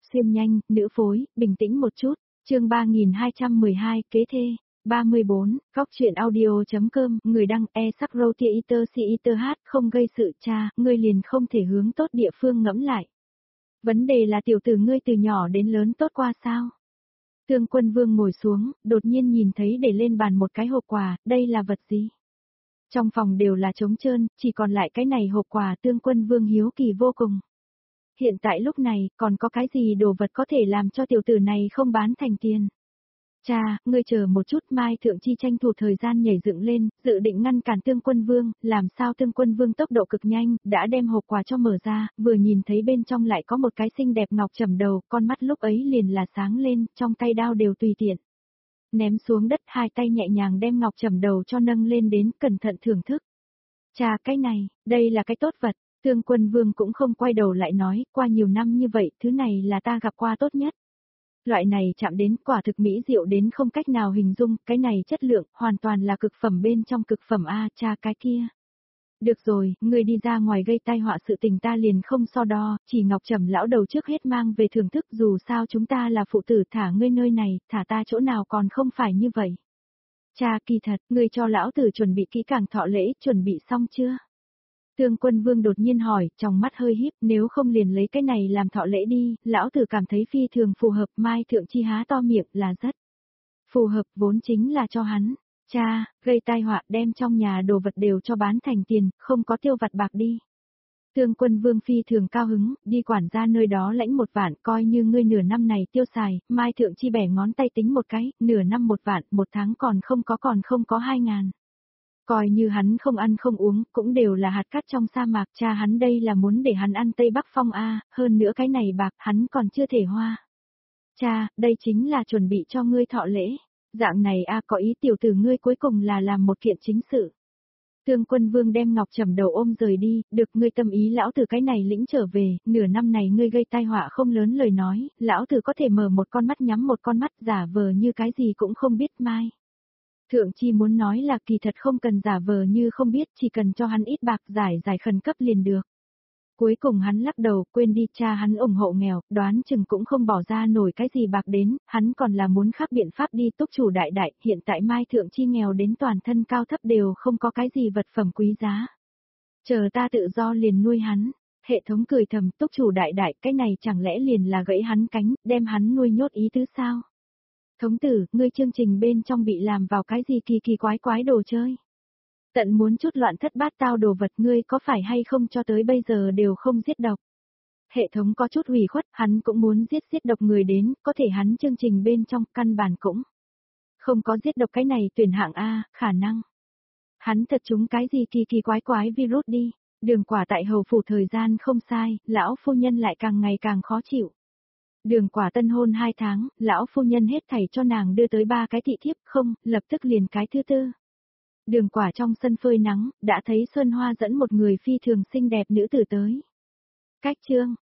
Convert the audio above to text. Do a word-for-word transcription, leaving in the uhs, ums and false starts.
xuyên nhanh, nữ phối, bình tĩnh một chút, chương ba nghìn hai trăm mười hai, kế thê. ba mươi bốn, góc chuyện audio.com, người đăng e sắc roti iter si iter hát, không gây sự cha, ngươi liền không thể hướng tốt địa phương ngẫm lại. Vấn đề là tiểu tử ngươi từ nhỏ đến lớn tốt qua sao? Tương Quân Vương ngồi xuống, đột nhiên nhìn thấy để lên bàn một cái hộp quà, đây là vật gì? Trong phòng đều là trống trơn, chỉ còn lại cái này hộp quà. Tương Quân Vương hiếu kỳ vô cùng. Hiện tại lúc này, còn có cái gì đồ vật có thể làm cho tiểu tử này không bán thành tiền? Cha, ngươi chờ một chút. Mai Thượng Chi tranh thủ thời gian nhảy dựng lên, dự định ngăn cản Tương Quân Vương, làm sao Tương Quân Vương tốc độ cực nhanh, đã đem hộp quà cho mở ra, vừa nhìn thấy bên trong lại có một cái xinh đẹp ngọc trầm đầu, con mắt lúc ấy liền là sáng lên, trong tay đao đều tùy tiện. Ném xuống đất, hai tay nhẹ nhàng đem ngọc trầm đầu cho nâng lên đến, cẩn thận thưởng thức. Cha, cái này, đây là cái tốt vật. Tương Quân Vương cũng không quay đầu lại nói, qua nhiều năm như vậy, thứ này là ta gặp qua tốt nhất. Loại này chạm đến quả thực mỹ diệu đến không cách nào hình dung, cái này chất lượng, hoàn toàn là cực phẩm bên trong cực phẩm a. Cha, cái kia. Được rồi, ngươi đi ra ngoài gây tai họa sự tình ta liền không so đo, chỉ Ngọc Trầm lão đầu trước hết mang về thưởng thức, dù sao chúng ta là phụ tử, thả ngươi nơi này, thả ta chỗ nào còn không phải như vậy. Cha, kỳ thật, ngươi cho lão tử chuẩn bị kỹ càng thọ lễ, chuẩn bị xong chưa? Tương Quân Vương đột nhiên hỏi, trong mắt hơi híp, nếu không liền lấy cái này làm thọ lễ đi, lão tử cảm thấy phi thường phù hợp. Mai Thượng Chi há to miệng, là rất phù hợp, vốn chính là cho hắn. Cha, gây tai họa, đem trong nhà đồ vật đều cho bán thành tiền, không có tiêu vặt bạc đi. Tương Quân Vương phi thường cao hứng, đi quản gia nơi đó lãnh một vạn, coi như ngươi nửa năm này tiêu xài. Mai Thượng Chi bẻ ngón tay tính một cái, nửa năm một vạn, một tháng còn không có còn không có hai ngàn. Coi như hắn không ăn không uống, cũng đều là hạt cát trong sa mạc. Cha hắn đây là muốn để hắn ăn Tây Bắc Phong a, hơn nữa cái này bạc hắn còn chưa thể hoa. Cha, đây chính là chuẩn bị cho ngươi thọ lễ. Dạng này a, có ý tiểu tử ngươi cuối cùng là làm một kiện chính sự. Tương Quân Vương đem Ngọc Trầm đầu ôm rời đi, được ngươi tâm ý lão tử cái này lĩnh trở về, nửa năm này ngươi gây tai họa không lớn lời nói, lão tử có thể mở một con mắt nhắm một con mắt, giả vờ như cái gì cũng không biết. Mai Thượng Chi muốn nói là kỳ thật không cần giả vờ như không biết, chỉ cần cho hắn ít bạc giải giải khẩn cấp liền được. Cuối cùng hắn lắc đầu, quên đi, cha hắn ủng hộ nghèo, đoán chừng cũng không bỏ ra nổi cái gì bạc đến, hắn còn là muốn khác biện pháp đi. Túc chủ đại đại, hiện tại Mai Thượng Chi nghèo đến toàn thân cao thấp đều không có cái gì vật phẩm quý giá. Chờ ta tự do liền nuôi hắn. Hệ thống cười thầm, túc chủ đại đại, cái này chẳng lẽ liền là gãy hắn cánh, đem hắn nuôi nhốt ý tứ sao? Thống tử, ngươi chương trình bên trong bị làm vào cái gì kỳ kỳ quái quái đồ chơi? Tận muốn chút loạn thất bát tao đồ vật, ngươi có phải hay không cho tới bây giờ đều không giết độc? Hệ thống có chút ủy khuất, hắn cũng muốn giết giết độc người đến, có thể hắn chương trình bên trong căn bản cũng không có giết độc cái này tuyển hạng A, khả năng. Hắn thật chúng cái gì kỳ kỳ quái quái virus đi. Đường Quả tại hầu phủ thời gian không sai, lão phu nhân lại càng ngày càng khó chịu. Đường Quả tân hôn hai tháng, lão phu nhân hết thảy cho nàng đưa tới ba cái thị thiếp, không, lập tức liền cái thứ tư. Đường Quả trong sân phơi nắng, đã thấy Xuân Hoa dẫn một người phi thường xinh đẹp nữ tử tới. Cách chương,